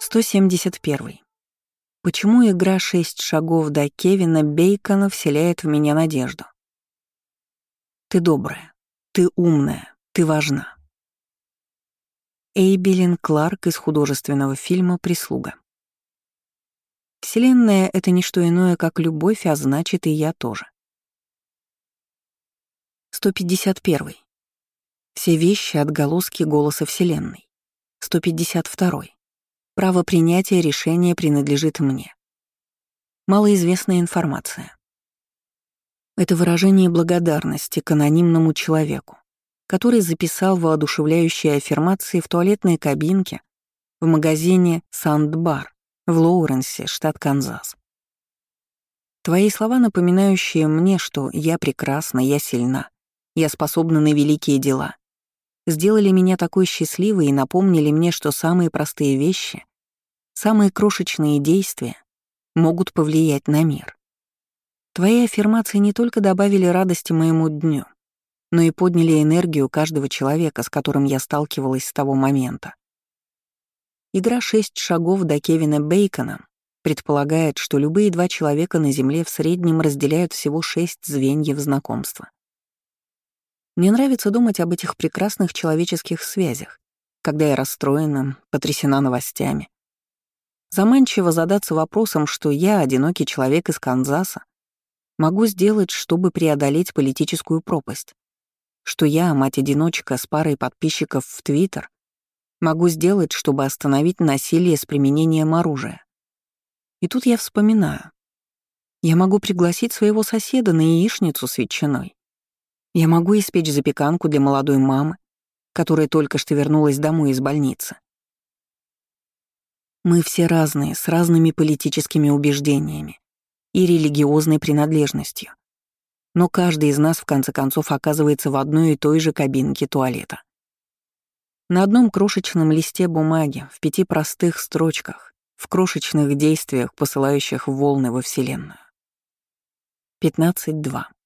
171. Почему игра «Шесть шагов до Кевина Бейкона» вселяет в меня надежду? Ты добрая, ты умная, ты важна. Эйбелин Кларк из художественного фильма «Прислуга». Вселенная — это не что иное, как любовь, а значит, и я тоже. 151. Все вещи — отголоски голоса Вселенной. 152. Право принятия решения принадлежит мне. Малоизвестная информация. Это выражение благодарности к анонимному человеку, который записал воодушевляющие аффирмации в туалетной кабинке в магазине «Сандбар» в Лоуренсе, штат Канзас. Твои слова, напоминающие мне, что я прекрасна, я сильна, я способна на великие дела, сделали меня такой счастливой и напомнили мне, что самые простые вещи, самые крошечные действия могут повлиять на мир. Твои аффирмации не только добавили радости моему дню, но и подняли энергию каждого человека, с которым я сталкивалась с того момента. Игра «Шесть шагов до Кевина Бейкона» предполагает, что любые два человека на Земле в среднем разделяют всего 6 звеньев знакомства. Мне нравится думать об этих прекрасных человеческих связях, когда я расстроена, потрясена новостями. Заманчиво задаться вопросом, что я, одинокий человек из Канзаса, могу сделать, чтобы преодолеть политическую пропасть, что я, мать-одиночка с парой подписчиков в Твиттер, могу сделать, чтобы остановить насилие с применением оружия. И тут я вспоминаю. Я могу пригласить своего соседа на яичницу с ветчиной. Я могу испечь запеканку для молодой мамы, которая только что вернулась домой из больницы. Мы все разные, с разными политическими убеждениями и религиозной принадлежностью. Но каждый из нас, в конце концов, оказывается в одной и той же кабинке туалета. На одном крошечном листе бумаги, в 5 простых строчках, в крошечных действиях, посылающих волны во Вселенную. 15.2.